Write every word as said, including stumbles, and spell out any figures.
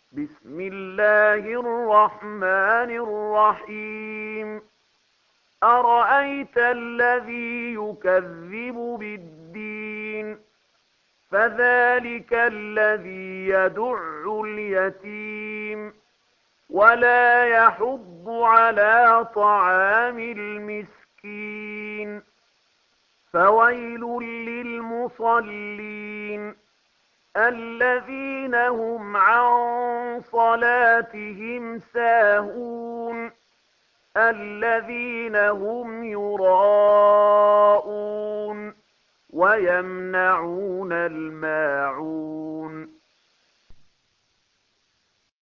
بسم الله الرحمن الرحيم أرأيت الذي يكذب بالدين فذلك الذي يدع اليتيم ولا يحض على طعام المسكين فويل للمصلين الذين هم عن صلاتهم ساهون الذين هم يراءون ويمنعون الماعون